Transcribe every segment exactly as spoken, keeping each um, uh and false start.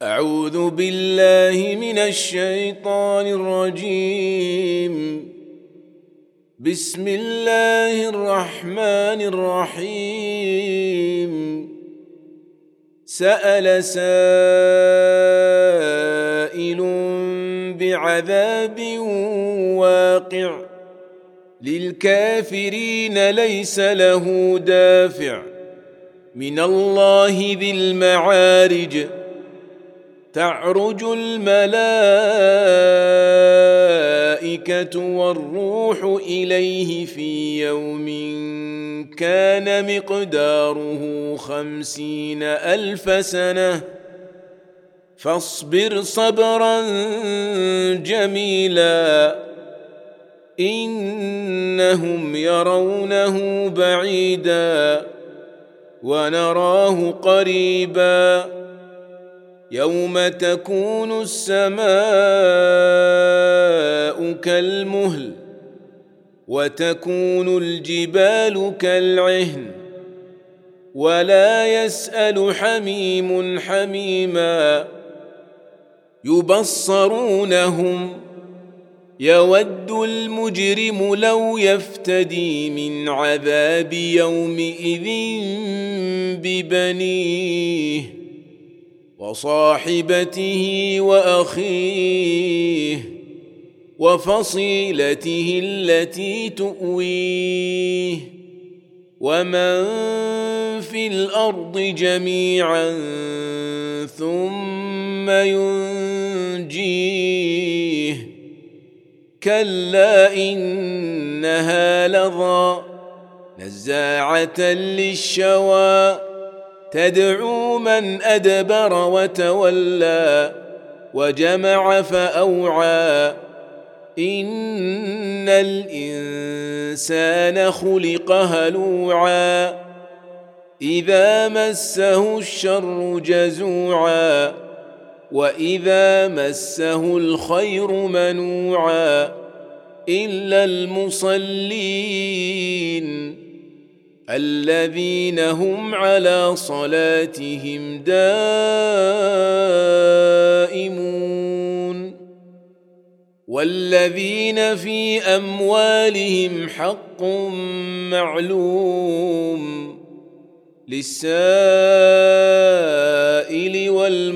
أعوذ بالله من الشيطان الرجيم. بسم الله الرحمن الرحيم. سأل سائل بعذاب واقع للكافرين ليس له دافع من الله ذي المعارج. تعرج الملائكة والروح إليه في يوم كان مقداره خمسين ألف سنة فاصبر صبرا جميلا إنهم يرونه بعيدا ونراه قريبا يوم تكون السماء كالمهل وتكون الجبال كالعهن ولا يسأل حميم حميما يبصرونهم يود المجرم لو يفتدي من عذاب يومئذ ببنيه وصاحبته وأخيه وفصيلته التي تؤويه ومن في الأرض جميعا ثم ينجيه كلا إنها لظى نزاعة للشوى تدعو من أدبر وتولى وجمع فأوعى إن الإنسان خلق هلوعا إذا مسه الشر جزوعا وإذا مسه الخير منوعا إلا المصلين الذين هم على صلاتهم دائمون والذين في أموالهم حق معلوم للسائل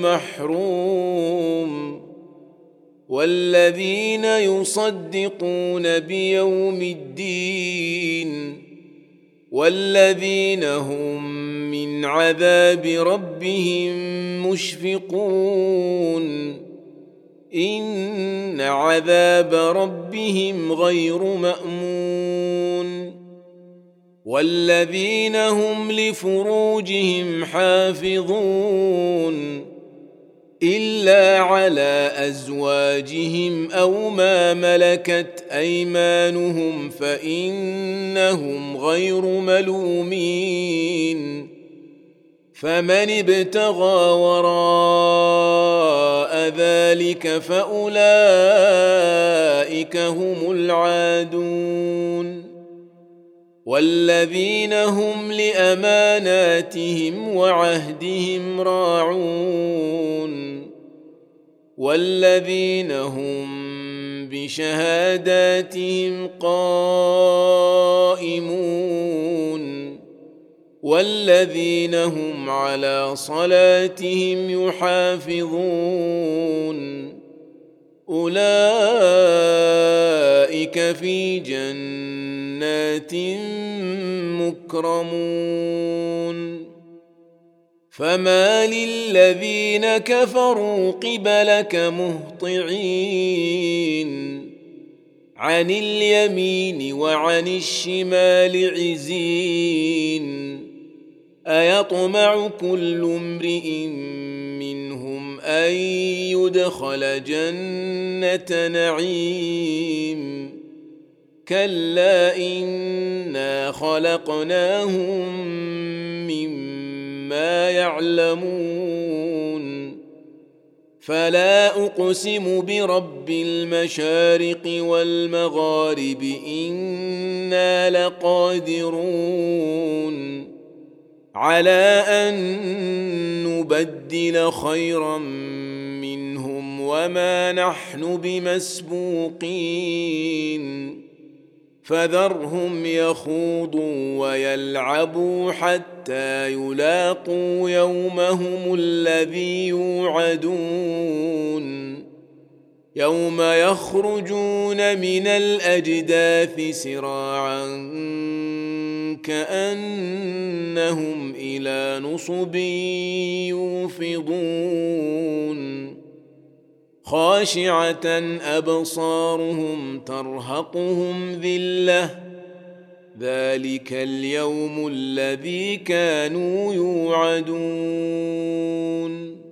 والمحروم والذين يصدقون بيوم الدين والذين هم من عذاب ربهم مشفقون إن عذاب ربهم غير مأمون والذين هم لفروجهم حافظون إلا على أزواجهم أو ما ملكت أيمانهم فإنهم غير ملومين فمن ابتغى وراء ذلك فأولئك هم العادون والذين هم لأماناتهم وعهدهم راعون والذين هم بشهاداتهم قائمون والذين هم على صلاتهم يحافظون أولئك في جنات مكرمون فما للذين كفروا قبلك مهطعين عن اليمين وعن الشمال عزين أيطمع كل امرئ منهم أن يدخل جنة نعيم كلا إنا خلقناهم مما يعلمون فلا أقسم برب المشارق والمغارب إنا لقادرون على أن نبدل خيرا منهم وما نحن بمسبوقين فذرهم يخوضوا ويلعبوا حتى يلاقوا يومهم الذي يوعدون يوم يخرجون من الأجداث سراعا كأنهم إلى نصب يوفضون خاشعة أبصارهم ترهقهم ذلة ذلك اليوم الذي كانوا يوعدون